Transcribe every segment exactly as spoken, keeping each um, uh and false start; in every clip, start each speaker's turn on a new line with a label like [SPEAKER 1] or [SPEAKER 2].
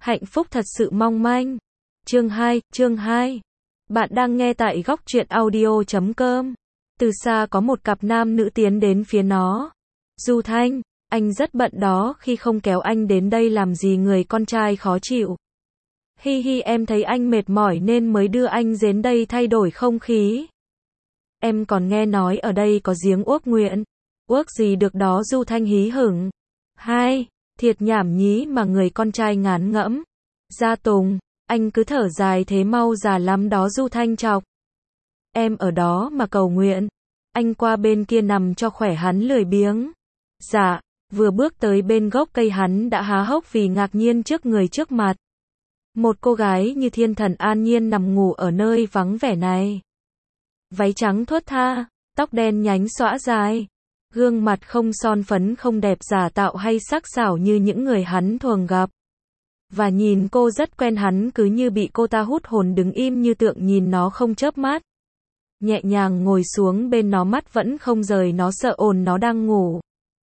[SPEAKER 1] Hạnh phúc thật sự mong manh. Chương hai, chương hai. Bạn đang nghe tại góc truyện audio chấm com. Từ xa có một cặp nam nữ tiến đến phía nó. Du Thanh, anh rất bận đó, khi không kéo anh đến đây làm gì người con trai khó chịu. Hi hi, em thấy anh mệt mỏi nên mới đưa anh đến đây thay đổi không khí. Em còn nghe nói ở đây có giếng uốc nguyện. Uốc gì được đó, Du Thanh hí hửng. Hai, thiệt nhảm nhí mà người con trai ngán ngẫm. Gia Tùng, anh cứ thở dài thế mau già lắm đó, Du Thanh chọc. Em ở đó mà cầu nguyện. Anh qua bên kia nằm cho khỏe, hắn lười biếng. Dạ, vừa bước tới bên gốc cây hắn đã há hốc vì ngạc nhiên trước người trước mặt. Một cô gái như thiên thần an nhiên nằm ngủ ở nơi vắng vẻ này. Váy trắng thướt tha, tóc đen nhánh xõa dài. Gương mặt không son phấn, không đẹp giả tạo hay sắc sảo như những người hắn thường gặp. Và nhìn cô rất quen, hắn cứ như bị cô ta hút hồn, đứng im như tượng nhìn nó không chớp mắt. Nhẹ nhàng ngồi xuống bên nó, mắt vẫn không rời nó, sợ ồn nó đang ngủ.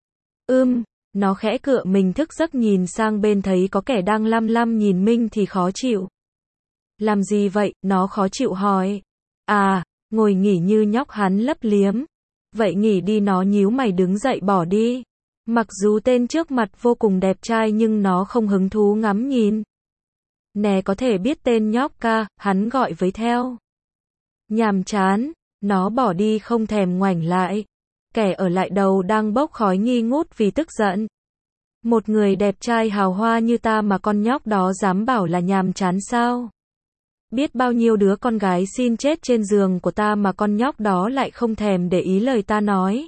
[SPEAKER 1] Ưm, nó khẽ cựa mình thức giấc, nhìn sang bên thấy có kẻ đang lăm lăm nhìn mình thì khó chịu. Làm gì vậy? Nó khó chịu hỏi. À, ngồi nghỉ như nhóc, hắn lấp liếm. Vậy nghỉ đi, nó nhíu mày đứng dậy bỏ đi. Mặc dù tên trước mặt vô cùng đẹp trai nhưng nó không hứng thú ngắm nhìn. Nè, có thể biết tên nhóc ca, hắn gọi với theo. Nhàm chán, nó bỏ đi không thèm ngoảnh lại. Kẻ ở lại đầu đang bốc khói nghi ngút vì tức giận. Một người đẹp trai hào hoa như ta mà con nhóc đó dám bảo là nhàm chán sao? Biết bao nhiêu đứa con gái xin chết trên giường của ta mà con nhóc đó lại không thèm để ý lời ta nói.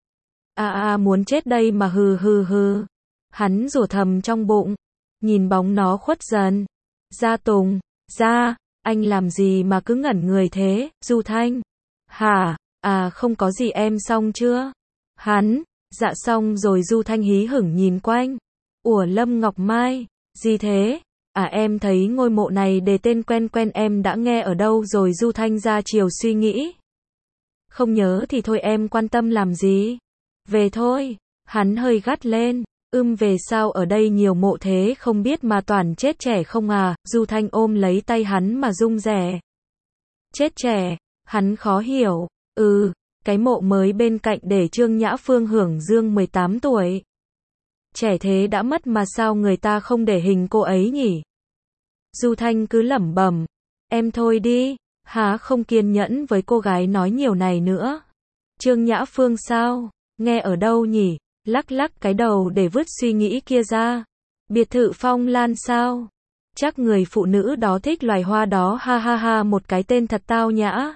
[SPEAKER 1] À à, muốn chết đây mà, hừ hừ hừ. Hắn rủa thầm trong bụng. Nhìn bóng nó khuất dần. Gia Tùng, ra, anh làm gì mà cứ ngẩn người thế? Du Thanh. Hả? À không có gì, em xong chưa? Hắn, dạ xong rồi. Du Thanh hí hửng nhìn quanh. Ủa, Lâm Ngọc Mai, gì thế? À em thấy ngôi mộ này đề tên quen quen, em đã nghe ở đâu rồi? Du Thanh ra chiều suy nghĩ. Không nhớ thì thôi, em quan tâm làm gì? Về thôi. Hắn hơi gắt lên. Ưm, về sao ở đây nhiều mộ thế, không biết mà toàn chết trẻ không à? Du Thanh ôm lấy tay hắn mà rung rẻ. Chết trẻ? Hắn khó hiểu. Ừ, cái mộ mới bên cạnh để Trương Nhã Phương hưởng dương mười tám tuổi. Trẻ thế đã mất mà sao người ta không để hình cô ấy nhỉ? Du Thanh cứ lẩm bẩm. Em thôi đi. Há không kiên nhẫn với cô gái nói nhiều này nữa. Trương Nhã Phương sao? Nghe ở đâu nhỉ? Lắc lắc cái đầu để vứt suy nghĩ kia ra. Biệt thự Phong Lan sao? Chắc người phụ nữ đó thích loài hoa đó, ha ha ha, một cái tên thật tao nhã.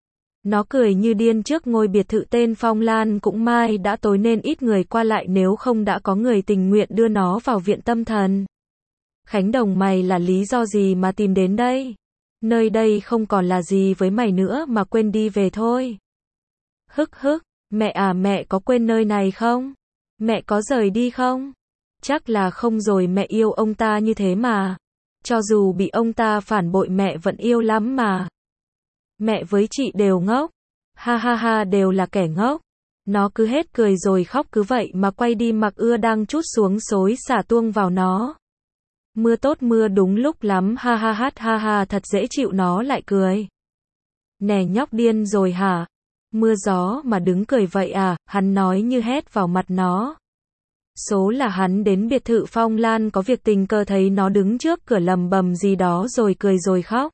[SPEAKER 1] Nó cười như điên trước ngôi biệt thự tên Phong Lan, cũng mai đã tối nên ít người qua lại, nếu không đã có người tình nguyện đưa nó vào viện tâm thần. Khánh Đồng, mày là lý do gì mà tìm đến đây? Nơi đây không còn là gì với mày nữa mà, quên đi, về thôi. Hức hức, mẹ à, mẹ có quên nơi này không? Mẹ có rời đi không? Chắc là không rồi, mẹ yêu ông ta như thế mà. Cho dù bị ông ta phản bội mẹ vẫn yêu lắm mà. Mẹ với chị đều ngốc. Ha ha ha, đều là kẻ ngốc. Nó cứ hết cười rồi khóc, cứ vậy mà quay đi, mặc ưa đang trút xuống xối xả tuông vào nó. Mưa tốt, mưa đúng lúc lắm, ha ha hát ha ha, thật dễ chịu. Nó lại cười. Nè nhóc, điên rồi hả? Mưa gió mà đứng cười vậy à? Hắn nói như hét vào mặt nó. Số là hắn đến biệt thự Phong Lan có việc, tình cờ thấy nó đứng trước cửa lầm bầm gì đó rồi cười rồi khóc.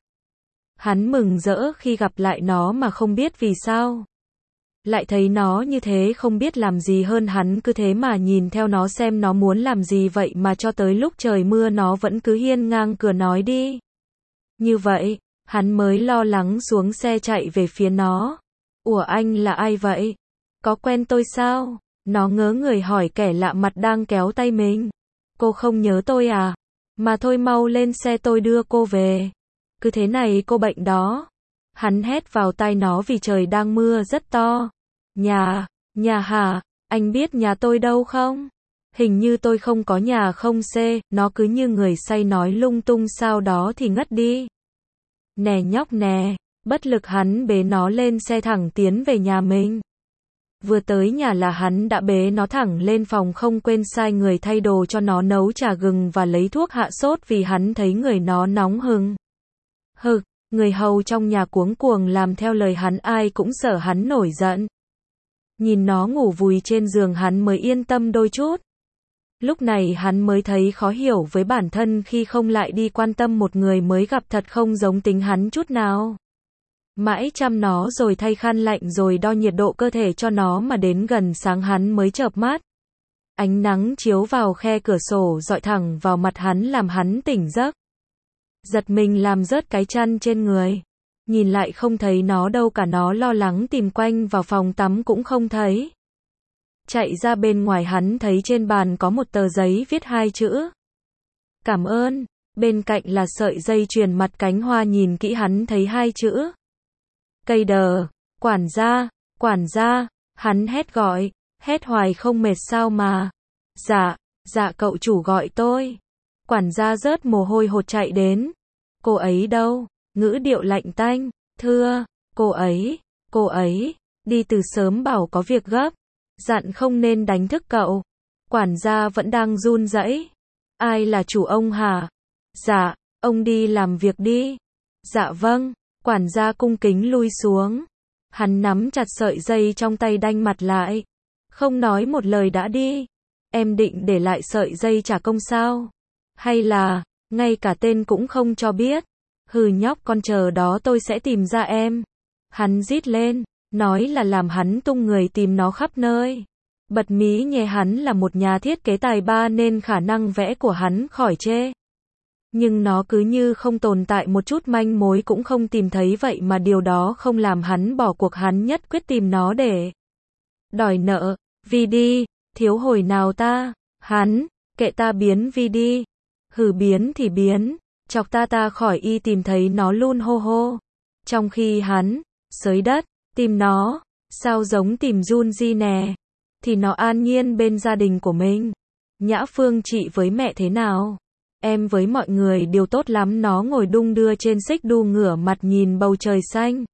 [SPEAKER 1] Hắn mừng rỡ khi gặp lại nó mà không biết vì sao. Lại thấy nó như thế không biết làm gì hơn, hắn cứ thế mà nhìn theo nó xem nó muốn làm gì vậy mà cho tới lúc trời mưa nó vẫn cứ hiên ngang cửa nói đi. Như vậy, hắn mới lo lắng xuống xe chạy về phía nó. Ủa, anh là ai vậy? Có quen tôi sao? Nó ngớ người hỏi kẻ lạ mặt đang kéo tay mình. Cô không nhớ tôi à? Mà thôi, mau lên xe tôi đưa cô về. Cứ thế này cô bệnh đó. Hắn hét vào tai nó vì trời đang mưa rất to. Nhà, nhà hả? Anh biết nhà tôi đâu không? Hình như tôi không có nhà không xê. Nó cứ như người say nói lung tung, sau đó thì ngất đi. Nè nhóc nè. Bất lực hắn bế nó lên xe thẳng tiến về nhà mình. Vừa tới nhà là hắn đã bế nó thẳng lên phòng, không quên sai người thay đồ cho nó, nấu trà gừng và lấy thuốc hạ sốt vì hắn thấy người nó nóng hừng hực. Người hầu trong nhà cuống cuồng làm theo lời hắn, ai cũng sợ hắn nổi giận. Nhìn nó ngủ vùi trên giường hắn mới yên tâm đôi chút. Lúc này hắn mới thấy khó hiểu với bản thân khi không lại đi quan tâm một người mới gặp, thật không giống tính hắn chút nào. Mãi chăm nó rồi thay khăn lạnh rồi đo nhiệt độ cơ thể cho nó mà đến gần sáng hắn mới chợp mắt. Ánh nắng chiếu vào khe cửa sổ dọi thẳng vào mặt hắn làm hắn tỉnh giấc. Giật mình làm rớt cái chăn trên người. Nhìn lại không thấy nó đâu cả, nó lo lắng tìm quanh vào phòng tắm cũng không thấy. Chạy ra bên ngoài hắn thấy trên bàn có một tờ giấy viết hai chữ. Cảm ơn. Bên cạnh là sợi dây chuyền mặt cánh hoa, nhìn kỹ hắn thấy hai chữ. Cây đờ. Quản gia, quản gia. Hắn hét gọi, hét hoài không mệt sao mà. Dạ, dạ cậu chủ gọi tôi. Quản gia rớt mồ hôi hột chạy đến. Cô ấy đâu? Ngữ điệu lạnh tanh. Thưa, cô ấy, cô ấy, đi từ sớm bảo có việc gấp. Dặn không nên đánh thức cậu. Quản gia vẫn đang run rẩy. Ai là chủ ông hả? Dạ, ông đi làm việc đi. Dạ vâng. Quản gia cung kính lui xuống. Hắn nắm chặt sợi dây trong tay đanh mặt lại. Không nói một lời đã đi. Em định để lại sợi dây trả công sao? Hay là, ngay cả tên cũng không cho biết? Hừ nhóc con, chờ đó tôi sẽ tìm ra em. Hắn rít lên, nói là làm hắn tung người tìm nó khắp nơi. Bật mí nhè hắn là một nhà thiết kế tài ba nên khả năng vẽ của hắn khỏi chê. Nhưng nó cứ như không tồn tại, một chút manh mối cũng không tìm thấy, vậy mà điều đó không làm hắn bỏ cuộc, hắn nhất quyết tìm nó để đòi nợ. Vi đi, thiếu hồi nào ta? Hắn, kệ ta, biến Vi đi. Hừ biến thì biến, chọc ta ta khỏi y tìm thấy nó luôn hô hô. Trong khi hắn, xới đất, tìm nó, sao giống tìm Junji nè. Thì nó an nhiên bên gia đình của mình. Nhã Phương, chị với mẹ thế nào? Em với mọi người đều tốt lắm. Nó ngồi đung đưa trên xích đu, ngửa mặt nhìn bầu trời xanh.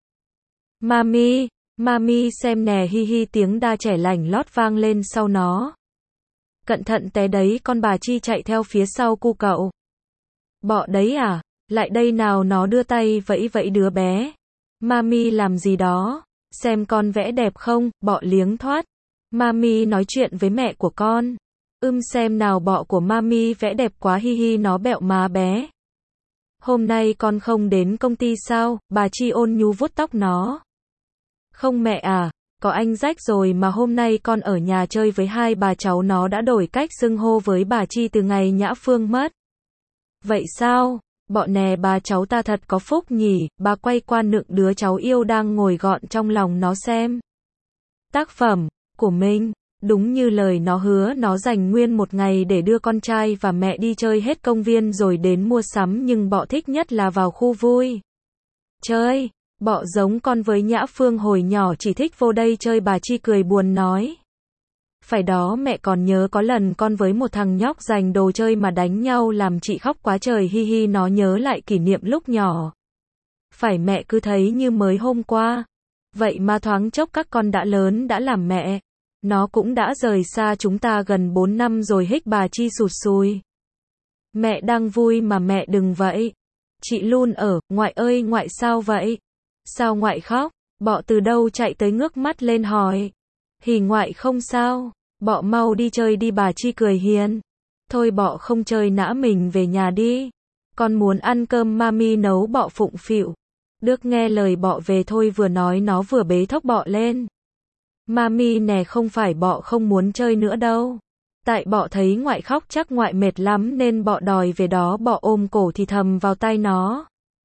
[SPEAKER 1] Mami, mami xem nè, hi hi, tiếng đa trẻ lảnh lót vang lên sau nó. Cẩn thận té đấy con, bà Chi chạy theo phía sau cu cậu. Bọ đấy à? Lại đây nào, nó đưa tay vẫy vẫy đứa bé. Mami làm gì đó? Xem con vẽ đẹp không? Bọ liếng thoát. Mami nói chuyện với mẹ của con. Ưm xem nào, bọ của mami vẽ đẹp quá, hi hi, nó bẹo má bé. Hôm nay con không đến công ty sao? Bà Chi ôn nhu vuốt tóc nó. Không mẹ à, có anh rách rồi mà, hôm nay con ở nhà chơi với hai bà cháu. Nó đã đổi cách xưng hô với bà Chi từ ngày Nhã Phương mất. Vậy sao? Bọ nè, bà cháu ta thật có phúc nhỉ. Bà quay qua nựng đứa cháu yêu đang ngồi gọn trong lòng nó xem tác phẩm của mình. Đúng như lời nó hứa, nó dành nguyên một ngày để đưa con trai và mẹ đi chơi hết công viên rồi đến mua sắm, nhưng bọ thích nhất là vào khu vui chơi. Bọ giống con với Nhã Phương hồi nhỏ, chỉ thích vô đây chơi. Bà Chi cười buồn nói. Phải đó, mẹ còn nhớ có lần con với một thằng nhóc giành đồ chơi mà đánh nhau làm chị khóc quá trời, hi hi. Nó nhớ lại kỷ niệm lúc nhỏ. Phải, mẹ cứ thấy như mới hôm qua. Vậy mà thoáng chốc các con đã lớn, đã làm mẹ. Nó cũng đã rời xa chúng ta gần bốn năm rồi, hích. Bà Chi sụt sùi. Mẹ đang vui mà, mẹ đừng vậy. Chị luôn ở. Ngoại ơi, ngoại sao vậy? Sao ngoại khóc? Bọ từ đâu chạy tới ngước mắt lên hỏi. Hì, ngoại không sao. Bọ mau đi chơi đi, bà Chi cười hiền. Thôi bọ không chơi nã, mình về nhà đi. Con muốn ăn cơm mami nấu. Bọ phụng phịu. Được nghe lời bọ về thôi. Vừa nói nó vừa bế thốc bọ lên. Mami nè, không phải bọ không muốn chơi nữa đâu. Tại bọ thấy ngoại khóc chắc ngoại mệt lắm nên bọ đòi về đó. Bọ ôm cổ thì thầm vào tai nó.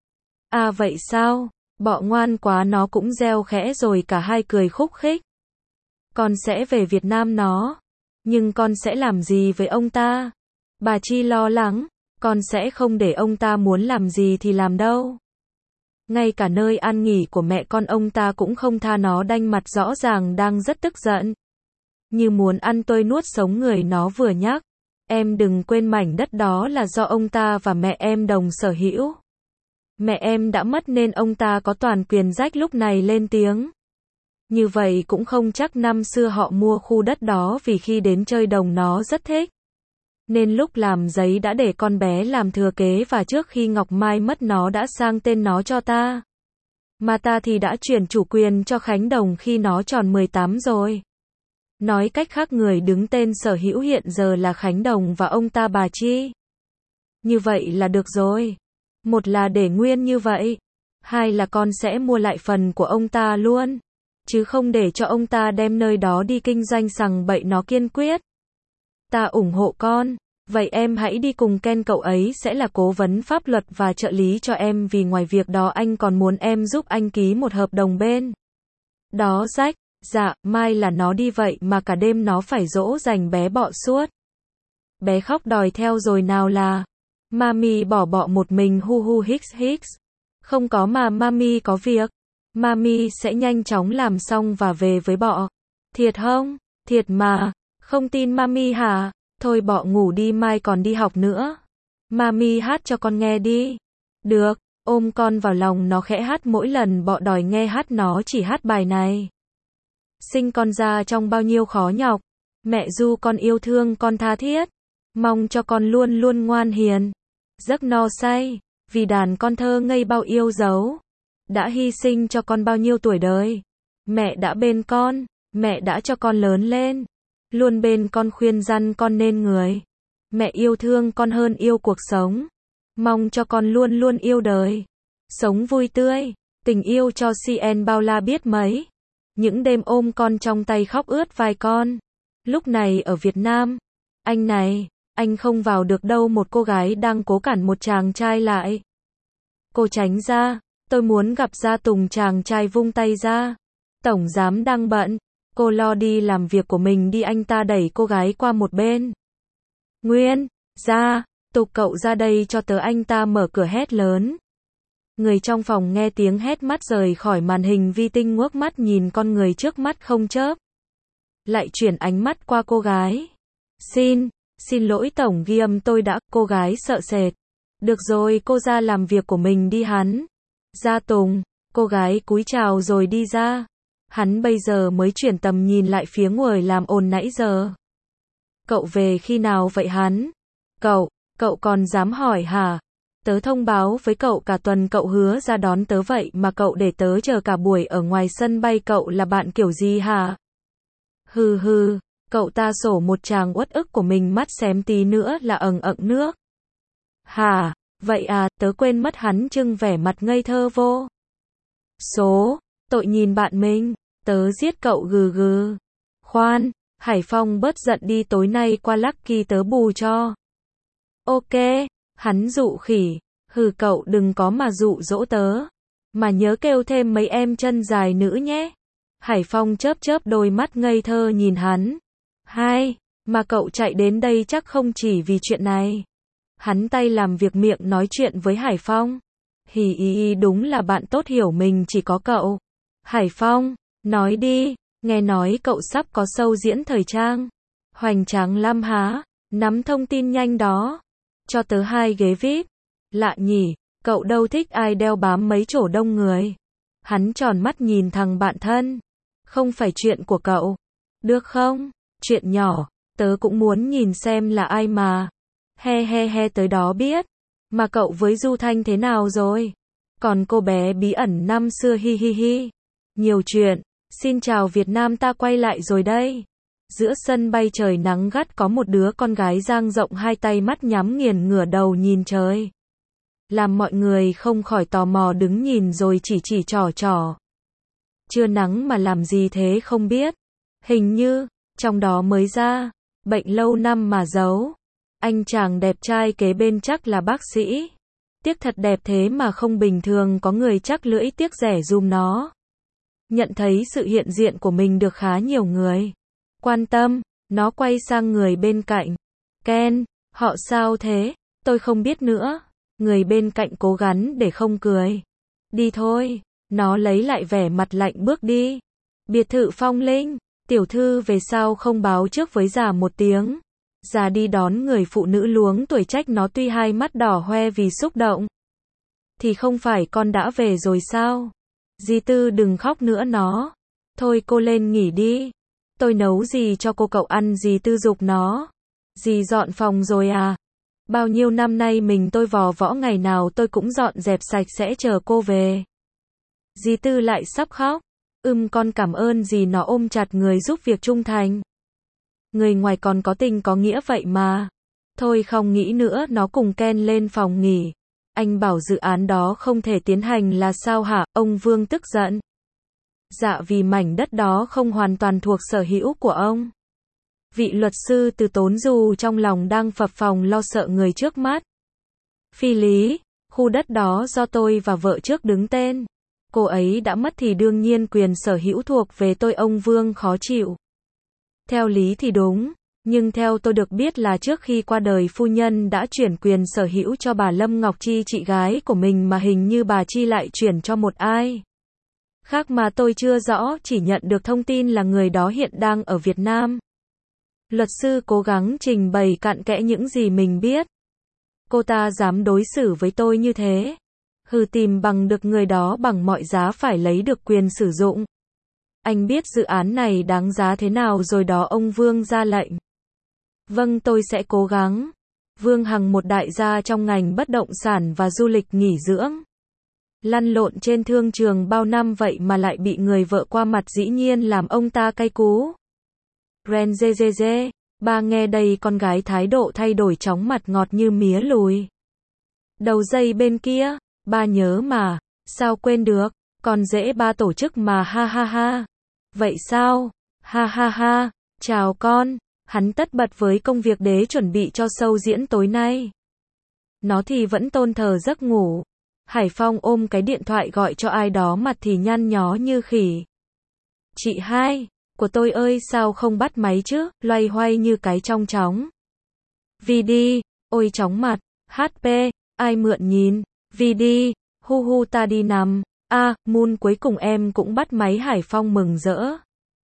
[SPEAKER 1] À vậy sao? Bọ ngoan quá, nó cũng reo khẽ rồi cả hai cười khúc khích. Con sẽ về Việt Nam nó. Nhưng con sẽ làm gì với ông ta? Bà Chi lo lắng. Con sẽ không để ông ta muốn làm gì thì làm đâu. Ngay cả nơi an nghỉ của mẹ con ông ta cũng không tha. Nó đanh mặt, rõ ràng đang rất tức giận. Như muốn ăn tôi nuốt sống người. Nó vừa nhắc. Em đừng quên mảnh đất đó là do ông ta và mẹ em đồng sở hữu. Mẹ em đã mất nên ông ta có toàn quyền. Rách lúc này lên tiếng. Như vậy cũng không chắc năm xưa họ mua khu đất đó vì khi đến chơi đồng nó rất thích. Nên lúc làm giấy đã để con bé làm thừa kế và trước khi Ngọc Mai mất nó đã sang tên nó cho ta. Mà ta thì đã chuyển chủ quyền cho Khánh Đồng khi nó tròn mười tám rồi. Nói cách khác người đứng tên sở hữu hiện giờ là Khánh Đồng và ông ta bà Chi. Như vậy là được rồi. Một là để nguyên như vậy. Hai là con sẽ mua lại phần của ông ta luôn. Chứ không để cho ông ta đem nơi đó đi kinh doanh sằng bậy nó kiên quyết. Ta ủng hộ con. Vậy em hãy đi cùng Ken, cậu ấy sẽ là cố vấn pháp luật và trợ lý cho em vì ngoài việc đó anh còn muốn em giúp anh ký một hợp đồng bên. Đó Jack, dạ, mai là nó đi vậy mà cả đêm nó phải dỗ dành bé bọ suốt. Bé khóc đòi theo rồi nào là. Mami bỏ bọ một mình hu hu hicks hicks. Không có mà Mami có việc. Mami sẽ nhanh chóng làm xong và về với bọ. Thiệt không? Thiệt mà. Không tin Mami hả? Thôi bọ ngủ đi mai còn đi học nữa. Mami hát cho con nghe đi. Được, ôm con vào lòng nó khẽ hát mỗi lần bọ đòi nghe hát nó chỉ hát bài này. Sinh con ra trong bao nhiêu khó nhọc. Mẹ ru con yêu thương con tha thiết. Mong cho con luôn luôn ngoan hiền. Giấc no say. Vì đàn con thơ ngây bao yêu dấu. Đã hy sinh cho con bao nhiêu tuổi đời. Mẹ đã bên con. Mẹ đã cho con lớn lên. Luôn bên con khuyên răn con nên người. Mẹ yêu thương con hơn yêu cuộc sống. Mong cho con luôn luôn yêu đời. Sống vui tươi. Tình yêu cho xê en bao la biết mấy. Những đêm ôm con trong tay khóc ướt vai con. Lúc này ở Việt Nam. Anh này, anh không vào được đâu, một cô gái đang cố cản một chàng trai lại. Cô tránh ra. Tôi muốn gặp Gia Tùng, chàng trai vung tay ra. Tổng giám đang bận. Cô lo đi làm việc của mình đi, anh ta đẩy cô gái qua một bên. Nguyên, ra, tục cậu ra đây cho tớ, anh ta mở cửa hét lớn. Người trong phòng nghe tiếng hét mắt rời khỏi màn hình vi tinh ngước mắt nhìn con người trước mắt không chớp. Lại chuyển ánh mắt qua cô gái. Xin, xin lỗi tổng, ghi âm tôi đã, cô gái sợ sệt. Được rồi, cô ra làm việc của mình đi hắn. Gia Tùng, cô gái cúi chào rồi đi ra. Hắn bây giờ mới chuyển tầm nhìn lại phía người làm ồn nãy giờ. Cậu về khi nào vậy hắn? Cậu, cậu còn dám hỏi hả? Tớ thông báo với cậu cả tuần, cậu hứa ra đón tớ vậy mà cậu để tớ chờ cả buổi ở ngoài sân bay, cậu là bạn kiểu gì hả? Hừ hừ, cậu ta sổ một tràng uất ức của mình, mắt xém tí nữa là ẩn ẩn nước. Hả, vậy à, tớ quên mất, hắn trưng vẻ mặt ngây thơ vô số, tội nhìn bạn mình. Tớ giết cậu gừ gừ. Khoan, Hải Phong bớt giận đi, tối nay qua Lucky tớ bù cho. Ok, hắn dụ khỉ. Hừ, cậu đừng có mà dụ dỗ tớ. Mà nhớ kêu thêm mấy em chân dài nữ nhé. Hải Phong chớp chớp đôi mắt ngây thơ nhìn hắn. Hai, mà cậu chạy đến đây chắc không chỉ vì chuyện này. Hắn tay làm việc miệng nói chuyện với Hải Phong. Hì ý ý, đúng là bạn tốt hiểu mình chỉ có cậu. Hải Phong, nói đi, nghe nói cậu sắp có show diễn thời trang. Hoành tráng lắm há, nắm thông tin nhanh đó. Cho tớ hai ghế vi ai pi. Lạ nhỉ, cậu đâu thích ai đeo bám mấy chỗ đông người. Hắn tròn mắt nhìn thằng bạn thân. Không phải chuyện của cậu. Được không? Chuyện nhỏ, tớ cũng muốn nhìn xem là ai mà. He he he, tới đó biết. Mà cậu với Du Thanh thế nào rồi? Còn cô bé bí ẩn năm xưa, hi hi hi. Nhiều chuyện. Xin chào Việt Nam, ta quay lại rồi đây. Giữa sân bay trời nắng gắt có một đứa con gái dang rộng hai tay, mắt nhắm nghiền, ngửa đầu nhìn trời. Làm mọi người không khỏi tò mò đứng nhìn rồi chỉ chỉ trò trò. Chưa nắng mà làm gì thế không biết. Hình như, trong đó mới ra, bệnh lâu năm mà giấu. Anh chàng đẹp trai kế bên chắc là bác sĩ. Tiếc thật đẹp thế mà không bình thường, có người chắc lưỡi tiếc rẻ dùm nó. Nhận thấy sự hiện diện của mình được khá nhiều người quan tâm, nó quay sang người bên cạnh. Ken, họ sao thế? Tôi không biết nữa. Người bên cạnh cố gắng để không cười. Đi thôi. Nó lấy lại vẻ mặt lạnh bước đi. Biệt thự Phong Linh. Tiểu thư về sao không báo trước với già một tiếng. Già đi đón người phụ nữ luống tuổi trách nó, tuy hai mắt đỏ hoe vì xúc động. Thì không phải con đã về rồi sao? Di Tư đừng khóc nữa nó. Thôi cô lên nghỉ đi. Tôi nấu gì cho cô, cậu ăn gì tư dục nó. Dì dọn phòng rồi à? Bao nhiêu năm nay mình tôi vò võ, ngày nào tôi cũng dọn dẹp sạch sẽ chờ cô về. Dì Tư lại sắp khóc. Ừm con cảm ơn dì, nó ôm chặt người giúp việc trung thành. Người ngoài còn có tình có nghĩa vậy mà. Thôi không nghĩ nữa, nó cùng Ken lên phòng nghỉ. Anh bảo dự án đó không thể tiến hành là sao hả? Ông Vương tức giận. Dạ vì mảnh đất đó không hoàn toàn thuộc sở hữu của ông. Vị luật sư từ tốn dù trong lòng đang phập phồng lo sợ người trước mắt. Phi lý, khu đất đó do tôi và vợ trước đứng tên. Cô ấy đã mất thì đương nhiên quyền sở hữu thuộc về tôi. Ông Vương khó chịu. Theo lý thì đúng, nhưng theo tôi được biết là trước khi qua đời phu nhân đã chuyển quyền sở hữu cho bà Lâm Ngọc Chi, chị gái của mình, mà hình như bà Chi lại chuyển cho một ai khác mà tôi chưa rõ, chỉ nhận được thông tin là người đó hiện đang ở Việt Nam. Luật sư cố gắng trình bày cặn kẽ những gì mình biết. Cô ta dám đối xử với tôi như thế. Hừ, tìm bằng được người đó bằng mọi giá, phải lấy được quyền sử dụng. Anh biết dự án này đáng giá thế nào rồi đó. Ông Vương ra lệnh. Vâng, tôi sẽ cố gắng. Vương Hằng, một đại gia trong ngành bất động sản và du lịch nghỉ dưỡng. Lăn lộn trên thương trường bao năm vậy mà lại bị người vợ qua mặt, dĩ nhiên làm ông ta cay cú. Ren dê dê dê, ba nghe đây, con gái thái độ thay đổi, chóng mặt ngọt như mía lùi. Đầu dây bên kia, ba nhớ mà, sao quên được, còn dễ ba tổ chức mà, ha ha ha. Vậy sao? Ha ha ha, chào con. Hắn tất bật với công việc để chuẩn bị cho show diễn tối nay. Nó thì vẫn tôn thờ giấc ngủ. Hải Phong ôm cái điện thoại gọi cho ai đó, mặt thì nhăn nhó như khỉ. Chị hai của tôi ơi, sao không bắt máy chứ, loay hoay như cái trong chóng. Vi đi, ôi chóng mặt, hát pê, ai mượn nhìn, Vi đi, hu hu ta đi nằm, a, à, Moon cuối cùng em cũng bắt máy. Hải Phong mừng rỡ.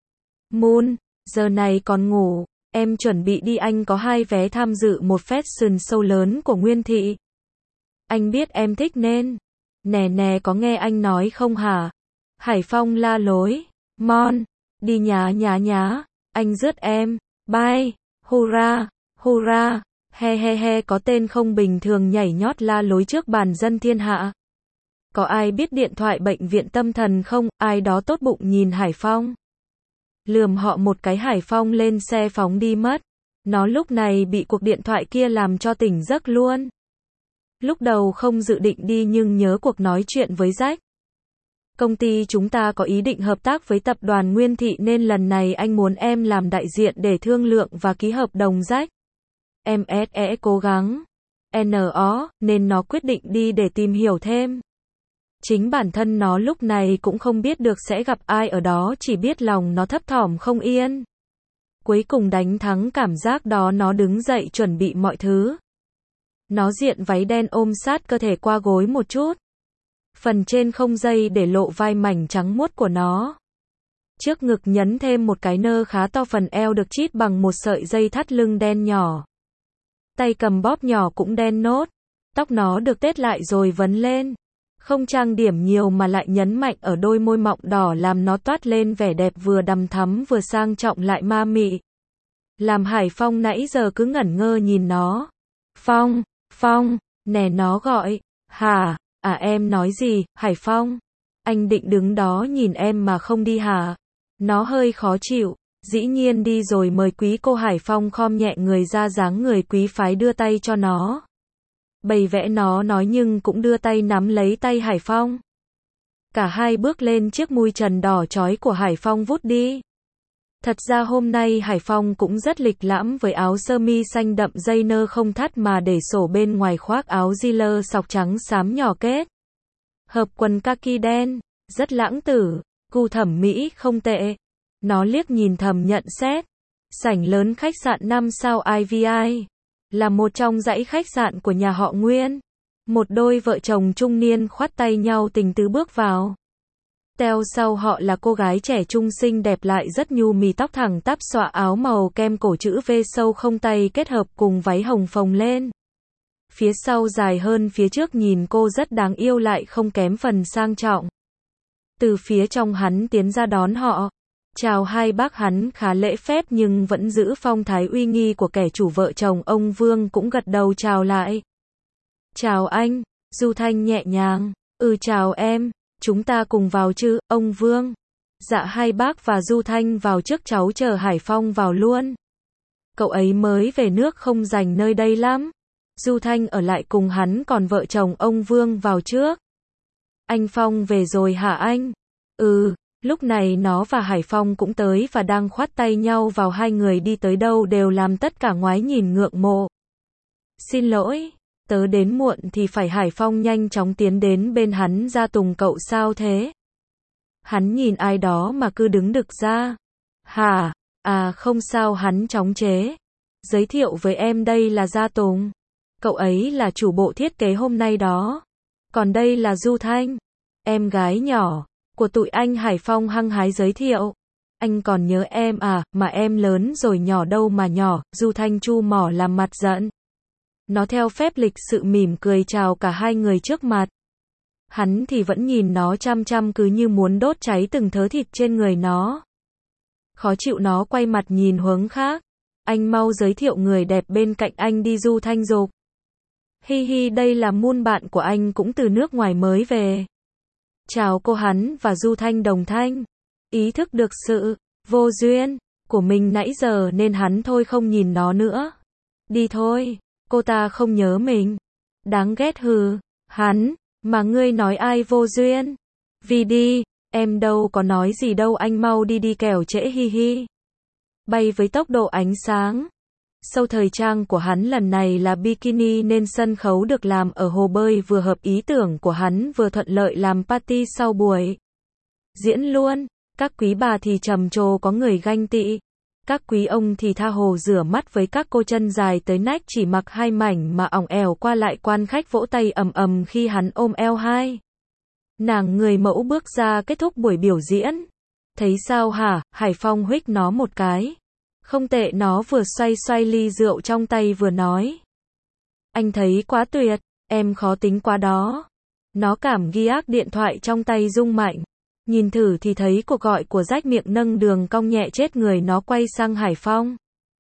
[SPEAKER 1] Moon, giờ này còn ngủ, em chuẩn bị đi, anh có hai vé tham dự một fashion show lớn của Nguyên Thị. Anh biết em thích nên, nè nè có nghe anh nói không hả? Hải Phong la lối, Mon, đi nhá nhá nhá, anh rước em, bye, hurra, hurra, he he he, có tên không bình thường nhảy nhót la lối trước bàn dân thiên hạ. Có ai biết điện thoại bệnh viện tâm thần không? Ai đó tốt bụng nhìn Hải Phong. Lườm họ một cái, Hải Phong lên xe phóng đi mất. Nó lúc này bị cuộc điện thoại kia làm cho tỉnh giấc luôn. Lúc đầu không dự định đi nhưng nhớ cuộc nói chuyện với Jack. Công ty chúng ta có ý định hợp tác với tập đoàn Nguyên Thị nên lần này anh muốn em làm đại diện để thương lượng và ký hợp đồng. Jack em sẽ cố gắng. Nó, nên nó quyết định đi để tìm hiểu thêm. Chính bản thân nó lúc này cũng không biết được sẽ gặp ai ở đó, chỉ biết lòng nó thấp thỏm không yên. Cuối cùng đánh thắng cảm giác đó, nó đứng dậy chuẩn bị mọi thứ. Nó diện váy đen ôm sát cơ thể qua gối một chút. Phần trên không dây để lộ vai mảnh trắng muốt của nó. Trước ngực nhấn thêm một cái nơ khá to, phần eo được chít bằng một sợi dây thắt lưng đen nhỏ. Tay cầm bóp nhỏ cũng đen nốt. Tóc nó được tết lại rồi vấn lên. Không trang điểm nhiều mà lại nhấn mạnh ở đôi môi mọng đỏ, làm nó toát lên vẻ đẹp vừa đằm thắm vừa sang trọng lại ma mị. Làm Hải Phong nãy giờ cứ ngẩn ngơ nhìn nó. Phong, Phong, nè nó gọi. Hả, à em nói gì, Hải Phong? Anh định đứng đó nhìn em mà không đi hả? Nó hơi khó chịu. Dĩ nhiên đi rồi, mời quý cô. Hải Phong khom nhẹ người ra, dáng người quý phái, đưa tay cho nó. Bày vẽ nó nói nhưng cũng đưa tay nắm lấy tay Hải Phong. Cả hai bước lên chiếc mui trần đỏ chói của Hải Phong vút đi. Thật ra hôm nay Hải Phong cũng rất lịch lãm với áo sơ mi xanh đậm dây nơ không thắt mà để sổ, bên ngoài khoác áo Ziller sọc trắng xám nhỏ kết. Hợp quần kaki đen, rất lãng tử, gu thẩm mỹ không tệ. Nó liếc nhìn thầm nhận xét. Sảnh lớn khách sạn năm sao i vê i. Là một trong dãy khách sạn của nhà họ Nguyên. Một đôi vợ chồng trung niên khoát tay nhau tình tứ bước vào. Theo sau họ là cô gái trẻ trung xinh đẹp lại rất nhu mì, tóc thẳng tắp, xõa áo màu kem cổ chữ V sâu không tay kết hợp cùng váy hồng phồng lên. Phía sau dài hơn phía trước, nhìn cô rất đáng yêu lại không kém phần sang trọng. Từ phía trong hắn tiến ra đón họ. Chào hai bác hắn khá lễ phép nhưng vẫn giữ phong thái uy nghi của kẻ chủ vợ chồng ông Vương cũng gật đầu chào lại. Chào anh, Du Thanh nhẹ nhàng, ừ chào em, chúng ta cùng vào chứ, ông Vương. Dạ hai bác và Du Thanh vào trước cháu chờ Hải Phong vào luôn. Cậu ấy mới về nước không rành nơi đây lắm. Du Thanh ở lại cùng hắn còn vợ chồng ông Vương vào trước. Anh Phong về rồi hả anh? Ừ, lúc này nó và Hải Phong cũng tới và đang khoát tay nhau vào hai người đi tới đâu đều làm tất cả ngoái nhìn ngưỡng mộ. Xin lỗi, tớ đến muộn thì phải. Hải Phong nhanh chóng tiến đến bên hắn. Ra Tùng cậu sao thế? Hắn nhìn ai đó mà cứ đứng đực ra. Hả? À không sao. Hắn chóng chế. Giới thiệu với em đây là Gia Tùng. Cậu ấy là chủ bộ thiết kế hôm nay đó. Còn đây là Du Thanh, em gái nhỏ của tụi anh. Hải Phong hăng hái giới thiệu. Anh còn nhớ em à, mà em lớn rồi. Nhỏ đâu mà nhỏ. Du Thanh chu mỏ làm mặt giận. Nó theo phép lịch sự mỉm cười chào cả hai người trước mặt. Hắn thì vẫn nhìn nó chăm chăm cứ như muốn đốt cháy từng thớ thịt trên người nó. Khó chịu nó quay mặt nhìn hướng khác. Anh mau giới thiệu người đẹp bên cạnh anh đi. Du Thanh dục. Hi hi, đây là Moon, bạn của anh cũng từ nước ngoài mới về. Chào cô. Hắn và Du Thanh đồng thanh. Ý thức được sự vô duyên của mình nãy giờ nên hắn thôi không nhìn nó nữa. Đi thôi, cô ta không nhớ mình. Đáng ghét hừ. Hắn, mà ngươi nói ai vô duyên? Vì đi, em đâu có nói gì đâu. Anh mau đi đi kẻo trễ. Hi hi. Bay với tốc độ ánh sáng. Show thời trang của hắn lần này là bikini nên sân khấu được làm ở hồ bơi vừa hợp ý tưởng của hắn vừa thuận lợi làm party sau buổi diễn luôn. Các quý bà thì trầm trồ có người ganh tị. Các quý ông thì tha hồ rửa mắt với các cô chân dài tới nách chỉ mặc hai mảnh mà ỏng ẻo qua lại. Quan khách vỗ tay ầm ầm khi hắn ôm eo hai nàng người mẫu bước ra kết thúc buổi biểu diễn. Thấy sao hả? Hải Phong huých nó một cái. Không tệ. Nó vừa xoay xoay ly rượu trong tay vừa nói. Anh thấy quá tuyệt, em khó tính quá đó. Nó cảm ghi ác điện thoại trong tay rung mạnh. Nhìn thử thì thấy cuộc gọi của rách miệng nâng đường cong nhẹ chết người. Nó quay sang Hải Phong.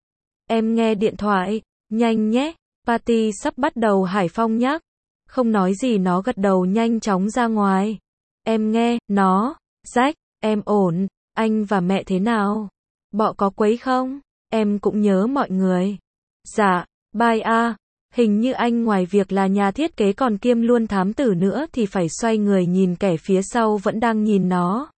[SPEAKER 1] Em nghe điện thoại, nhanh nhé, party sắp bắt đầu. Hải Phong nhắc. Không nói gì nó gật đầu nhanh chóng ra ngoài. Em nghe, nó, rách, em ổn, anh và mẹ thế nào? Bọ có quấy không? Em cũng nhớ mọi người. Dạ, bye a. Hình như anh ngoài việc là nhà thiết kế còn kiêm luôn thám tử nữa thì phải. Xoay người nhìn kẻ phía sau vẫn đang nhìn nó.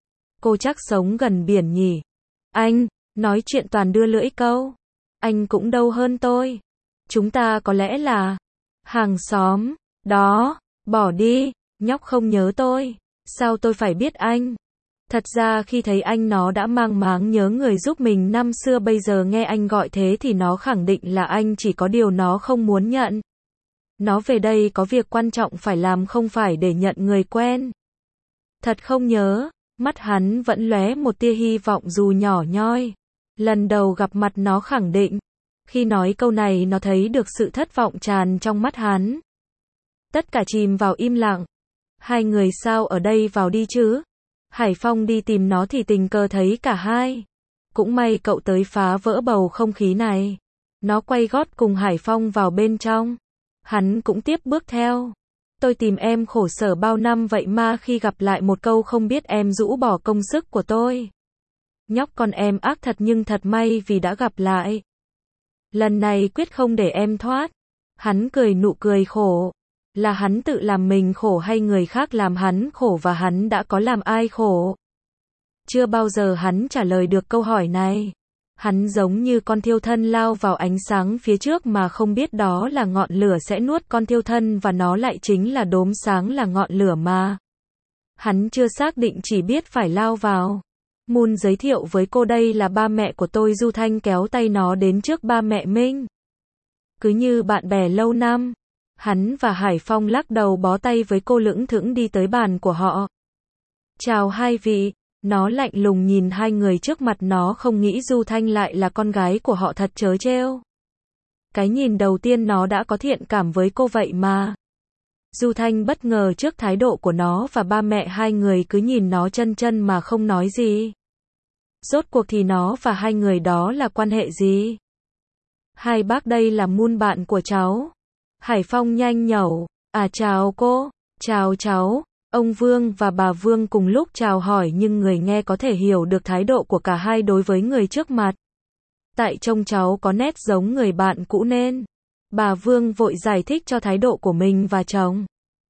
[SPEAKER 1] Cô chắc sống gần biển nhỉ? Anh, nói chuyện toàn đưa lưỡi câu. Anh cũng đâu hơn tôi. Chúng ta có lẽ là hàng xóm. Đó, bỏ đi, nhóc không nhớ tôi. Sao tôi phải biết anh? Thật ra khi thấy anh nó đã mang máng nhớ người giúp mình năm xưa. Bây giờ nghe anh gọi thế thì nó khẳng định là anh, chỉ có điều nó không muốn nhận. Nó về đây có việc quan trọng phải làm, không phải để nhận người quen. Thật không nhớ. Mắt hắn vẫn lóe một tia hy vọng dù nhỏ nhoi. Lần đầu gặp mặt nó khẳng định. Khi nói câu này nó thấy được sự thất vọng tràn trong mắt hắn. Tất cả chìm vào im lặng. Hai người sao ở đây, vào đi chứ. Hải Phong đi tìm nó thì tình cờ thấy cả hai. Cũng may cậu tới phá vỡ bầu không khí này. Nó quay gót cùng Hải Phong vào bên trong. Hắn cũng tiếp bước theo. Tôi tìm em khổ sở bao năm vậy mà khi gặp lại một câu không biết em rũ bỏ công sức của tôi. Nhóc con em ác thật nhưng thật may vì đã gặp lại. Lần này quyết không để em thoát. Hắn cười nụ cười khổ. Là hắn tự làm mình khổ hay người khác làm hắn khổ, và hắn đã có làm ai khổ? Chưa bao giờ hắn trả lời được câu hỏi này. Hắn giống như con thiêu thân lao vào ánh sáng phía trước mà không biết đó là ngọn lửa sẽ nuốt con thiêu thân, và nó lại chính là đốm sáng là ngọn lửa mà. Hắn chưa xác định, chỉ biết phải lao vào. Moon giới thiệu với cô đây là ba mẹ của tôi. Du Thanh kéo tay nó đến trước ba mẹ mình. Cứ như bạn bè lâu năm. Hắn và Hải Phong lắc đầu bó tay với cô, lững thững đi tới bàn của họ. Chào hai vị. Nó lạnh lùng nhìn hai người trước mặt. Nó không nghĩ Du Thanh lại là con gái của họ, thật trớ trêu. Cái nhìn đầu tiên nó đã có thiện cảm với cô vậy mà. Du Thanh bất ngờ trước thái độ của nó, và ba mẹ hai người cứ nhìn nó chân chân mà không nói gì. Rốt cuộc thì nó và hai người đó là quan hệ gì? Hai bác đây là mun bạn của cháu. Hải Phong nhanh nhẩu, à chào cô, chào cháu. Ông Vương và bà Vương cùng lúc chào hỏi nhưng người nghe có thể hiểu được thái độ của cả hai đối với người trước mặt. Tại trông cháu có nét giống người bạn cũ nên. Bà Vương vội giải thích cho thái độ của mình và chồng.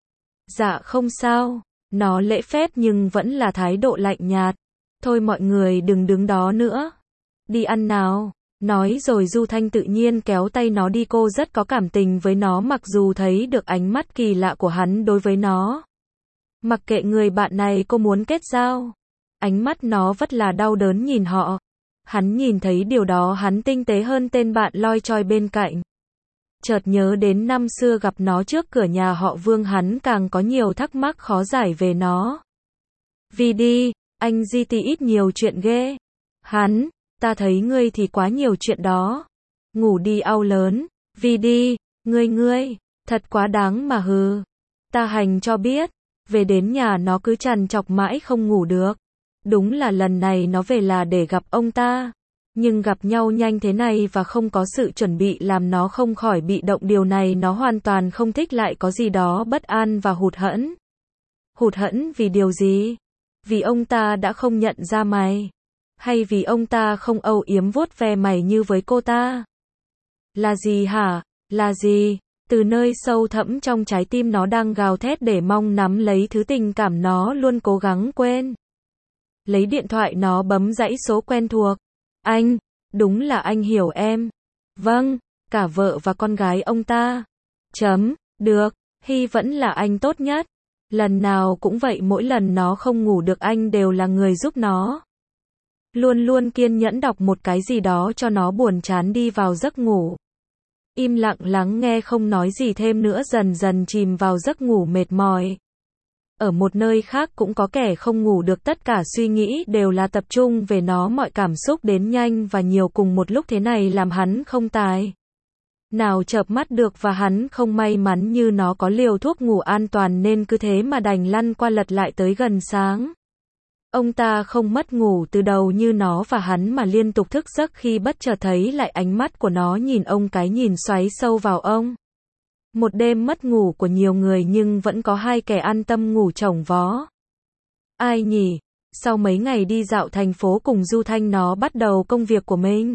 [SPEAKER 1] Dạ không sao, nó lễ phép nhưng vẫn là thái độ lạnh nhạt. Thôi mọi người đừng đứng đó nữa. Đi ăn nào. Nói rồi Du Thanh tự nhiên kéo tay nó đi, cô rất có cảm tình với nó mặc dù thấy được ánh mắt kỳ lạ của hắn đối với nó. Mặc kệ người bạn này cô muốn kết giao. Ánh mắt nó vất là đau đớn nhìn họ. Hắn nhìn thấy điều đó hắn tinh tế hơn tên bạn loi choi bên cạnh. Chợt nhớ đến năm xưa gặp nó trước cửa nhà họ Vương, hắn càng có nhiều thắc mắc khó giải về nó. Vì đi, anh gi tê ít nhiều chuyện ghê. Hắn, ta thấy ngươi thì quá nhiều chuyện đó. Ngủ đi ao lớn, vì đi, ngươi ngươi, thật quá đáng mà hừ. Ta hành cho biết, về đến nhà nó cứ trằn trọc mãi không ngủ được. Đúng là lần này nó về là để gặp ông ta. Nhưng gặp nhau nhanh thế này và không có sự chuẩn bị làm nó không khỏi bị động, điều này nó hoàn toàn không thích, lại có gì đó bất an và hụt hẫng. Hụt hẫng vì điều gì? Vì ông ta đã không nhận ra mày? Hay vì ông ta không âu yếm vuốt ve mày như với cô ta? Là gì hả? Là gì? Từ nơi sâu thẳm trong trái tim nó đang gào thét để mong nắm lấy thứ tình cảm nó luôn cố gắng quên. Lấy điện thoại nó bấm dãy số quen thuộc. Anh, đúng là anh hiểu em. Vâng, cả vợ và con gái ông ta. Chấm, được, Hy vẫn là anh tốt nhất. Lần nào cũng vậy, mỗi lần nó không ngủ được anh đều là người giúp nó. Luôn luôn kiên nhẫn đọc một cái gì đó cho nó buồn chán đi vào giấc ngủ. Im lặng lắng nghe không nói gì thêm nữa, dần dần chìm vào giấc ngủ mệt mỏi. Ở một nơi khác cũng có kẻ không ngủ được, tất cả suy nghĩ đều là tập trung về nó, mọi cảm xúc đến nhanh và nhiều cùng một lúc thế này làm hắn không tài nào chợp mắt được, và hắn không may mắn như nó có liều thuốc ngủ an toàn nên cứ thế mà đành lăn qua lật lại tới gần sáng. Ông ta không mất ngủ từ đầu như nó và hắn mà liên tục thức giấc khi bất chợt thấy lại ánh mắt của nó nhìn ông, cái nhìn xoáy sâu vào ông. Một đêm mất ngủ của nhiều người nhưng vẫn có hai kẻ an tâm ngủ chồng vó. Ai nhỉ? Sau mấy ngày đi dạo thành phố cùng Du Thanh, nó bắt đầu công việc của mình.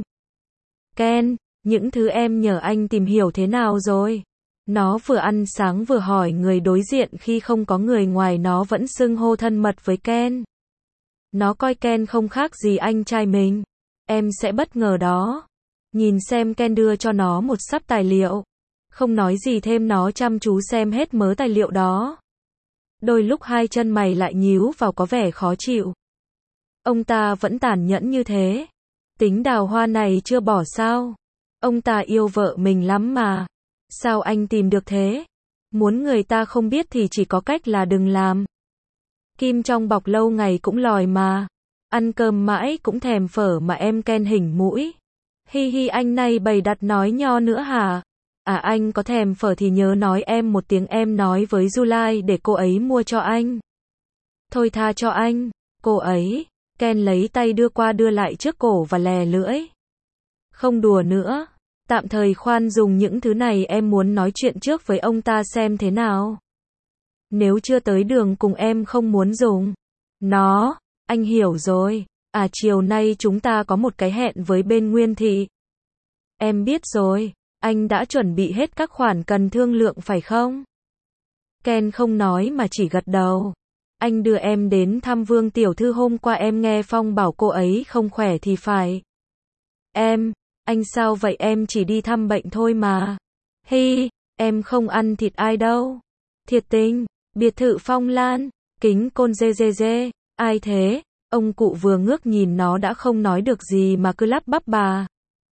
[SPEAKER 1] Ken, những thứ em nhờ anh tìm hiểu thế nào rồi? Nó vừa ăn sáng vừa hỏi người đối diện, khi không có người ngoài nó vẫn xưng hô thân mật với Ken. Nó coi Ken không khác gì anh trai mình. Em sẽ bất ngờ đó. Nhìn xem, Ken đưa cho nó một sắp tài liệu. Không nói gì thêm, nó chăm chú xem hết mớ tài liệu đó. Đôi lúc hai chân mày lại nhíu vào có vẻ khó chịu. Ông ta vẫn tàn nhẫn như thế. Tính đào hoa này chưa bỏ sao? Ông ta yêu vợ mình lắm mà. Sao anh tìm được thế? Muốn người ta không biết thì chỉ có cách là đừng làm. Kim trong bọc lâu ngày cũng lòi mà. Ăn cơm mãi cũng thèm phở mà em. Ken hỉnh mũi. Hi hi, anh này bày đặt nói nho nữa hả? À, anh có thèm phở thì nhớ nói em một tiếng, em nói với July để cô ấy mua cho anh. Thôi tha cho anh, cô ấy. Ken lấy tay đưa qua đưa lại trước cổ và lè lưỡi. Không đùa nữa. Tạm thời khoan dùng những thứ này, em muốn nói chuyện trước với ông ta xem thế nào. Nếu chưa tới đường cùng em không muốn dùng. Nó, anh hiểu rồi. À, chiều nay chúng ta có một cái hẹn với bên Nguyên Thị. Em biết rồi. Anh đã chuẩn bị hết các khoản cần thương lượng phải không? Ken không nói mà chỉ gật đầu. Anh đưa em đến thăm Vương tiểu thư, hôm qua em nghe Phong bảo cô ấy không khỏe thì phải. Em, anh sao vậy, em chỉ đi thăm bệnh thôi mà. Hi, em không ăn thịt ai đâu. Thiệt tình, biệt thự Phong Lan, kính côn dê dê dê, ai thế? Ông cụ vừa ngước nhìn nó đã không nói được gì mà cứ lắp bắp bà.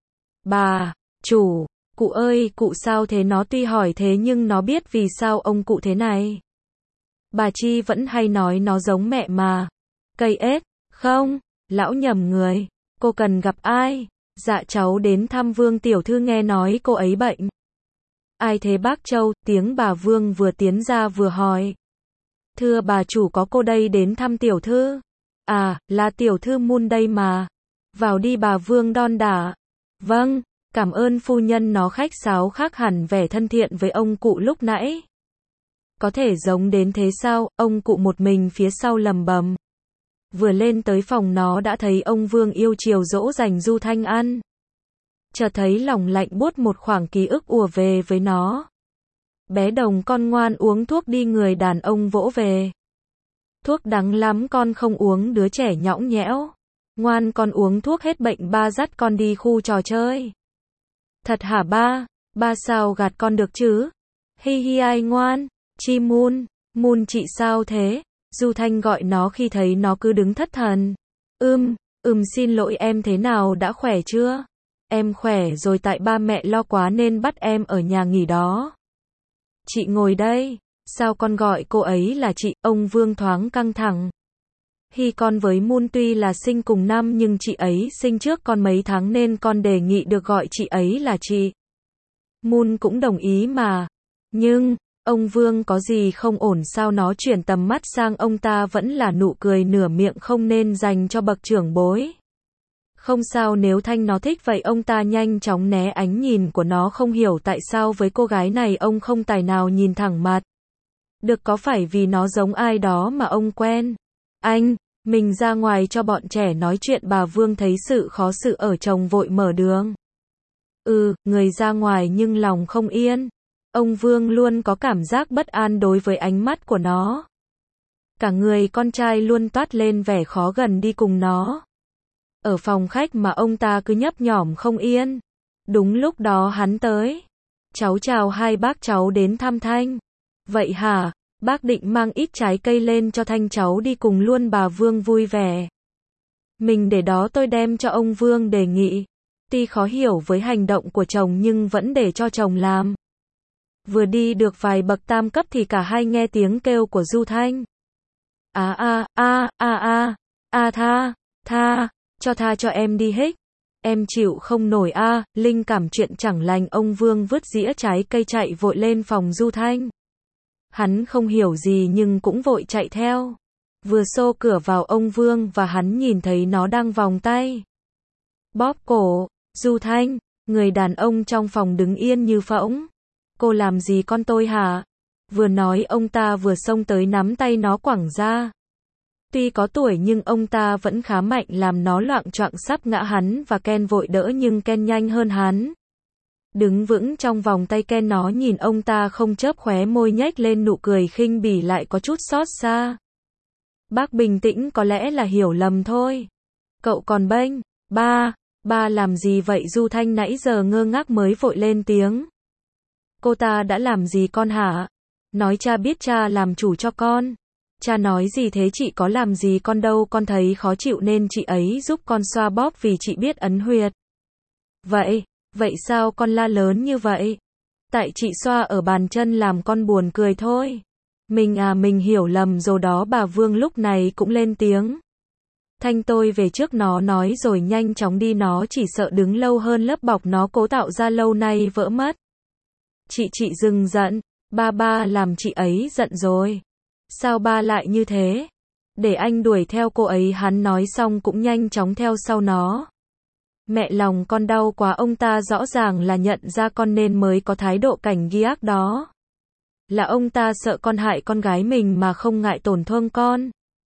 [SPEAKER 1] Bà, chủ. Cụ ơi, cụ sao thế? Nó tuy hỏi thế nhưng nó biết vì sao ông cụ thế này. Bà Chi vẫn hay nói nó giống mẹ mà. Cây ếch, không, lão nhầm người. Cô cần gặp ai? Dạ cháu đến thăm Vương tiểu thư, nghe nói cô ấy bệnh. Ai thế bác Châu? Tiếng bà Vương vừa tiến ra vừa hỏi. Thưa bà chủ, có cô đây đến thăm tiểu thư. À, là tiểu thư Moon đây mà. Vào đi bà Vương đon đả. Vâng, cảm ơn phu nhân, nó khách sáo khác hẳn vẻ thân thiện với ông cụ lúc nãy. Có thể giống đến thế sao, ông cụ một mình phía sau lầm bầm. Vừa lên tới phòng nó đã thấy ông Vương yêu chiều dỗ dành Du Thanh ăn. Chợt thấy lòng lạnh buốt, một khoảng ký ức ùa về với nó. Bé Đồng con ngoan uống thuốc đi, người đàn ông vỗ về. Thuốc đắng lắm con không uống, đứa trẻ nhõng nhẽo. Ngoan con uống thuốc hết bệnh ba, dắt con đi khu trò chơi. Thật hả ba? Ba sao gạt con được chứ? Hi hi ai ngoan. Chi Moon, Moon chị sao thế? Du Thanh gọi nó khi thấy nó cứ đứng thất thần. Ưm, ừm xin lỗi em, thế nào, đã khỏe chưa? Em khỏe rồi, tại ba mẹ lo quá nên bắt em ở nhà nghỉ đó. Chị ngồi đây. Sao con gọi cô ấy là chị? Ông Vương thoáng căng thẳng. Hi, con với Moon tuy là sinh cùng năm nhưng chị ấy sinh trước con mấy tháng nên con đề nghị được gọi chị ấy là chị. Moon cũng đồng ý mà. Nhưng, ông Vương có gì không ổn sao? Nó chuyển tầm mắt sang ông ta, vẫn là nụ cười nửa miệng không nên dành cho bậc trưởng bối. Không sao, nếu Thanh nó thích vậy. Ông ta nhanh chóng né ánh nhìn của nó, không hiểu tại sao với cô gái này ông không tài nào nhìn thẳng mặt. Được, có phải vì nó giống ai đó mà ông quen? Anh, mình ra ngoài cho bọn trẻ nói chuyện. Bà Vương thấy sự khó xử ở chồng vội mở đường. Ừ, người ra ngoài nhưng lòng không yên. Ông Vương luôn có cảm giác bất an đối với ánh mắt của nó. Cả người con trai luôn toát lên vẻ khó gần đi cùng nó. Ở phòng khách mà ông ta cứ nhấp nhổm không yên. Đúng lúc đó hắn tới. Cháu chào hai bác, cháu đến thăm Thanh. Vậy hả? Bác định mang ít trái cây lên cho Thanh cháu đi cùng luôn. Bà Vương vui vẻ. Mình để đó, tôi đem cho. Ông Vương đề nghị. Tuy khó hiểu với hành động của chồng nhưng vẫn để cho chồng làm. Vừa đi được vài bậc tam cấp thì cả hai nghe tiếng kêu của Du Thanh. À a a a a a tha tha cho tha cho em đi hích. Em chịu không nổi a. À, linh cảm chuyện chẳng lành. Ông Vương vứt dĩa trái cây chạy vội lên phòng Du Thanh. Hắn không hiểu gì nhưng cũng vội chạy theo. Vừa xô cửa vào, ông Vương và hắn nhìn thấy nó đang vòng tay bóp cổ Du Thanh. Người đàn ông trong phòng đứng yên như phỗng. Cô làm gì con tôi hả? Vừa nói ông ta vừa xông tới nắm tay nó quẳng ra. Tuy có tuổi nhưng ông ta vẫn khá mạnh, làm nó loạng choạng sắp ngã. Hắn và Ken vội đỡ nhưng Ken nhanh hơn hắn. Đứng vững trong vòng tay Ken, nó nhìn ông ta không chớp, khóe môi nhếch lên nụ cười khinh bỉ lại có chút xót xa. Bác bình tĩnh, có lẽ là hiểu lầm thôi. Cậu còn bênh. Ba, ba làm gì vậy? Du Thanh nãy giờ ngơ ngác mới vội lên tiếng. Cô ta đã làm gì con hả? Nói cha biết cha làm chủ cho con. Cha nói gì thế? Chị có làm gì con đâu, con thấy khó chịu nên chị ấy giúp con xoa bóp vì chị biết ấn huyệt. Vậy, vậy sao con la lớn như vậy? Tại chị xoa ở bàn chân làm con buồn cười thôi. Mình à, mình hiểu lầm rồi đó. Bà Vương lúc này cũng lên tiếng. Thanh, tôi về trước, nó nói rồi nhanh chóng đi. Nó chỉ sợ đứng lâu hơn lớp bọc nó cố tạo ra lâu nay vỡ mất. Chị chị dừng giận. Ba ba làm chị ấy giận rồi. Sao ba lại như thế? Để anh đuổi theo cô ấy. Hắn nói xong cũng nhanh chóng theo sau nó. Mẹ, lòng con đau quá. Ông ta rõ ràng là nhận ra con nên mới có thái độ cảnh ghiác đó. Là ông ta sợ con hại con gái mình mà không ngại tổn thương con.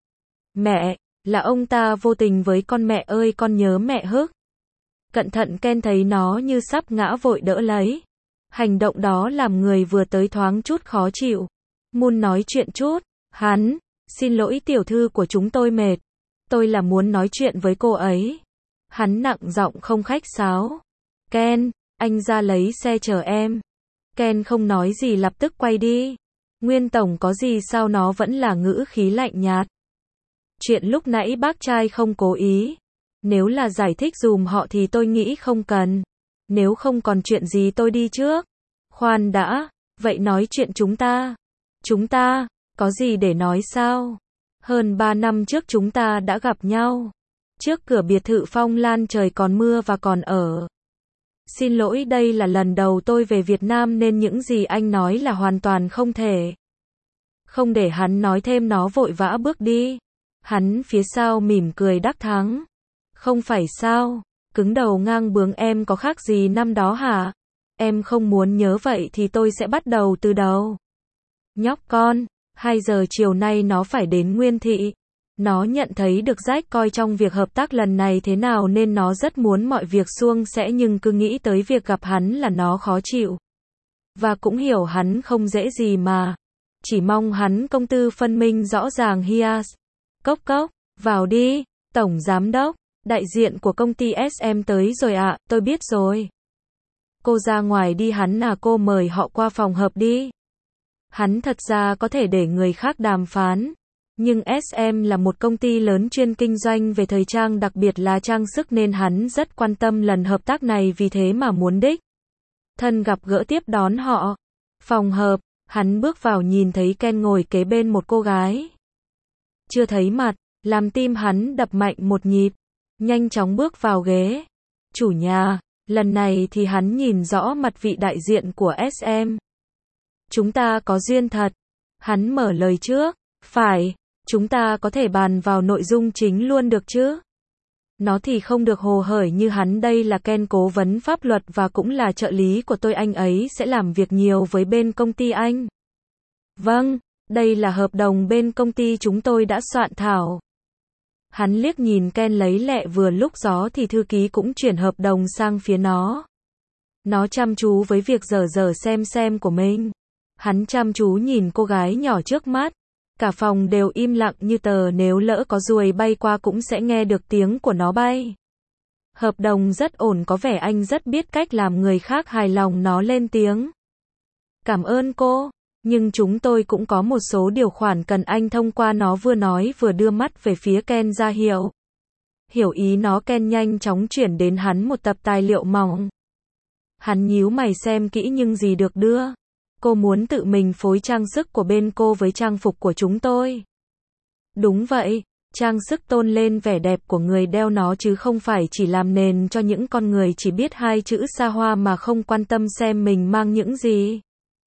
[SPEAKER 1] Mẹ, là ông ta vô tình với con. Mẹ ơi, con nhớ mẹ hức. Cẩn thận. Ken thấy nó như sắp ngã vội đỡ lấy. Hành động đó làm người vừa tới thoáng chút khó chịu. Muốn nói chuyện chút. Hắn, xin lỗi tiểu thư của chúng tôi mệt. Tôi là muốn nói chuyện với cô ấy. Hắn nặng giọng không khách sáo. Ken, anh ra lấy xe chờ em. Ken không nói gì, lập tức quay đi. Nguyên tổng có gì sao? Nó vẫn là ngữ khí lạnh nhạt. Chuyện lúc nãy bác trai không cố ý. Nếu là giải thích dùm họ thì tôi nghĩ không cần. Nếu không còn chuyện gì tôi đi trước. Khoan đã, vậy nói chuyện chúng ta. Chúng ta, có gì để nói sao? Hơn ba năm trước chúng ta đã gặp nhau. Trước cửa biệt thự Phong Lan, trời còn mưa và còn ở. Xin lỗi, đây là lần đầu tôi về Việt Nam nên những gì anh nói là hoàn toàn không thể. Không để hắn nói thêm, nó vội vã bước đi. Hắn phía sau mỉm cười đắc thắng. Không phải sao, cứng đầu ngang bướng em có khác gì năm đó hả? Em không muốn nhớ vậy thì tôi sẽ bắt đầu từ đầu. Nhóc con, hai giờ chiều nay nó phải đến Nguyên Thị. Nó nhận thấy được Jack coi trong việc hợp tác lần này thế nào nên nó rất muốn mọi việc suôn sẻ nhưng cứ nghĩ tới việc gặp hắn là nó khó chịu. Và cũng hiểu hắn không dễ gì mà. Chỉ mong hắn công tư phân minh rõ ràng Hias. Cốc cốc, vào đi, Tổng Giám đốc, đại diện của công ty ét em tới rồi ạ, à, tôi biết rồi. Cô ra ngoài đi hắn à cô mời họ qua phòng họp đi. Hắn thật ra có thể để người khác đàm phán. Nhưng ét em là một công ty lớn chuyên kinh doanh về thời trang đặc biệt là trang sức nên hắn rất quan tâm lần hợp tác này vì thế mà muốn đích thân gặp gỡ tiếp đón họ. Phòng họp, hắn bước vào nhìn thấy Ken ngồi kế bên một cô gái. Chưa thấy mặt, làm tim hắn đập mạnh một nhịp, nhanh chóng bước vào ghế. Chủ nhà, lần này thì hắn nhìn rõ mặt vị đại diện của ét em. Chúng ta có duyên thật. Hắn mở lời trước, phải, chúng ta có thể bàn vào nội dung chính luôn được chứ? Nó thì không được hồ hởi như hắn đây là Ken cố vấn pháp luật và cũng là trợ lý của tôi anh ấy sẽ làm việc nhiều với bên công ty anh. Vâng, đây là hợp đồng bên công ty chúng tôi đã soạn thảo. Hắn liếc nhìn Ken lấy lẹ vừa lúc gió thì thư ký cũng chuyển hợp đồng sang phía nó. Nó chăm chú với việc dở dở xem xem của mình. Hắn chăm chú nhìn cô gái nhỏ trước mắt. Cả phòng đều im lặng như tờ nếu lỡ có ruồi bay qua cũng sẽ nghe được tiếng của nó bay. Hợp đồng rất ổn có vẻ anh rất biết cách làm người khác hài lòng nó lên tiếng. Cảm ơn cô, nhưng chúng tôi cũng có một số điều khoản cần anh thông qua nó vừa nói vừa đưa mắt về phía Ken ra hiệu. Hiểu ý nó Ken nhanh chóng chuyển đến hắn một tập tài liệu mỏng. Hắn nhíu mày xem kỹ nhưng gì được đưa. Cô muốn tự mình phối trang sức của bên cô với trang phục của chúng tôi. Đúng vậy, trang sức tôn lên vẻ đẹp của người đeo nó chứ không phải chỉ làm nền cho những con người chỉ biết hai chữ xa hoa mà không quan tâm xem mình mang những gì.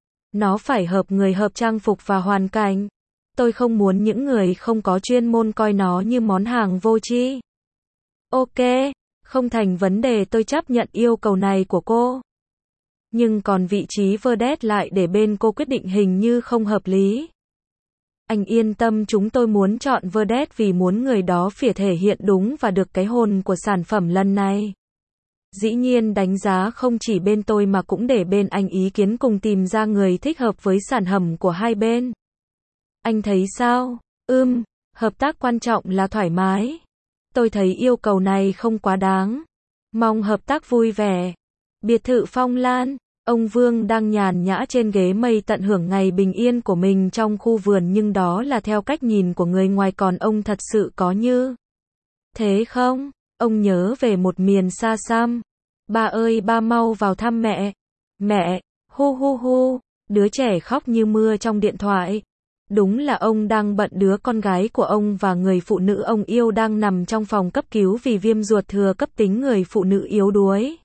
[SPEAKER 1] Nó phải hợp người hợp trang phục và hoàn cảnh. Tôi không muốn những người không có chuyên môn coi nó như món hàng vô tri. Ok, không thành vấn đề tôi chấp nhận yêu cầu này của cô. Nhưng còn vị trí vedette lại để bên cô quyết định hình như không hợp lý. Anh yên tâm chúng tôi muốn chọn vedette vì muốn người đó phải thể hiện đúng và được cái hồn của sản phẩm lần này. Dĩ nhiên đánh giá không chỉ bên tôi mà cũng để bên anh ý kiến cùng tìm ra người thích hợp với sản phẩm của hai bên. Anh thấy sao? Ừm, hợp tác quan trọng là thoải mái. Tôi thấy yêu cầu này không quá đáng. Mong hợp tác vui vẻ. Biệt thự Phong Lan, ông Vương đang nhàn nhã trên ghế mây tận hưởng ngày bình yên của mình trong khu vườn nhưng đó là theo cách nhìn của người ngoài còn ông thật sự có như thế không? Ông nhớ về một miền xa xăm. Ba ơi ba mau vào thăm mẹ. Mẹ, hu hu hu, đứa trẻ khóc như mưa trong điện thoại. Đúng là ông đang bận đứa con gái của ông và người phụ nữ ông yêu đang nằm trong phòng cấp cứu vì viêm ruột thừa cấp tính người phụ nữ yếu đuối.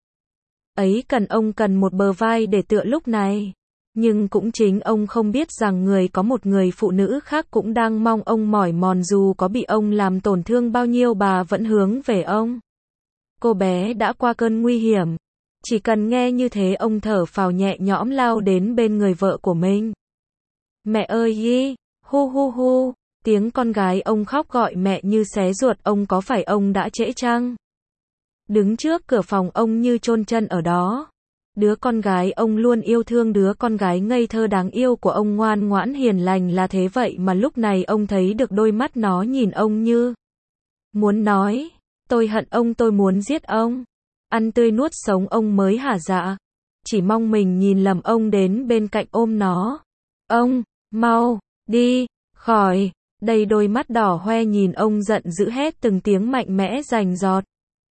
[SPEAKER 1] Ấy cần ông cần một bờ vai để tựa lúc này. Nhưng cũng chính ông không biết rằng người có một người phụ nữ khác cũng đang mong ông mỏi mòn dù có bị ông làm tổn thương bao nhiêu bà vẫn hướng về ông. Cô bé đã qua cơn nguy hiểm. Chỉ cần nghe như thế ông thở phào nhẹ nhõm lao đến bên người vợ của mình. Mẹ ơi y, hu hu hu, tiếng con gái ông khóc gọi mẹ như xé ruột ông có phải ông đã trễ chăng? Đứng trước cửa phòng ông như chôn chân ở đó. Đứa con gái ông luôn yêu thương đứa con gái ngây thơ đáng yêu của ông ngoan ngoãn hiền lành là thế vậy mà lúc này ông thấy được đôi mắt nó nhìn ông như muốn nói, tôi hận ông tôi muốn giết ông. Ăn tươi nuốt sống ông mới hả dạ. Chỉ mong mình nhìn lầm ông đến bên cạnh ôm nó. Ông, mau, đi, khỏi, đầy đôi mắt đỏ hoe nhìn ông giận dữ hét từng tiếng mạnh mẽ rành giọt.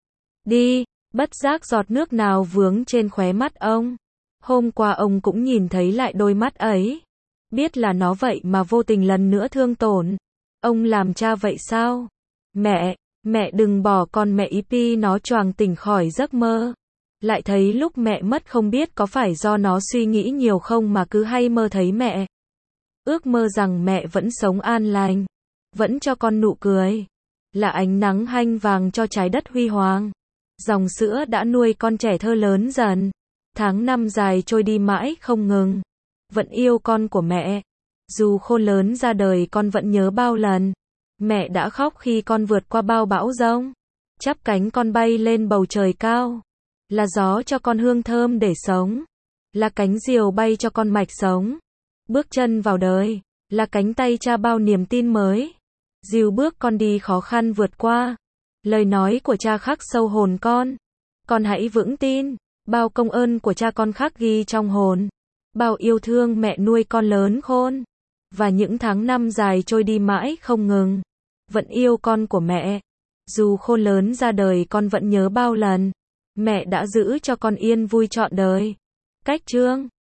[SPEAKER 1] Đi, bất giác giọt nước nào vướng trên khóe mắt ông. Hôm qua ông cũng nhìn thấy lại đôi mắt ấy. Biết là nó vậy mà vô tình lần nữa thương tổn. Ông làm cha vậy sao? Mẹ, mẹ đừng bỏ con mẹ ý pi nó choàng tỉnh khỏi giấc mơ. Lại thấy lúc mẹ mất không biết có phải do nó suy nghĩ nhiều không mà cứ hay mơ thấy mẹ. Ước mơ rằng mẹ vẫn sống an lành. Vẫn cho con nụ cười. là ánh nắng hanh vàng cho trái đất huy hoàng. Dòng sữa đã nuôi con trẻ thơ lớn dần. Tháng năm dài trôi đi mãi không ngừng. Vẫn yêu con của mẹ. Dù khôn lớn ra đời con vẫn nhớ bao lần. Mẹ đã khóc khi con vượt qua bao bão giông. Chắp cánh con bay lên bầu trời cao. Là gió cho con hương thơm để sống. Là cánh diều bay cho con mạch sống. Bước chân vào đời. Là cánh tay cha bao niềm tin mới. Dìu bước con đi khó khăn vượt qua. Lời nói của cha khắc sâu hồn con. Con hãy vững tin. Bao công ơn của cha con khắc ghi trong hồn. Bao yêu thương mẹ nuôi con lớn khôn. Và những tháng năm dài trôi đi mãi không ngừng. Vẫn yêu con của mẹ. Dù khôn lớn ra đời con vẫn nhớ bao lần. Mẹ đã giữ cho con yên vui trọn đời. Cách chương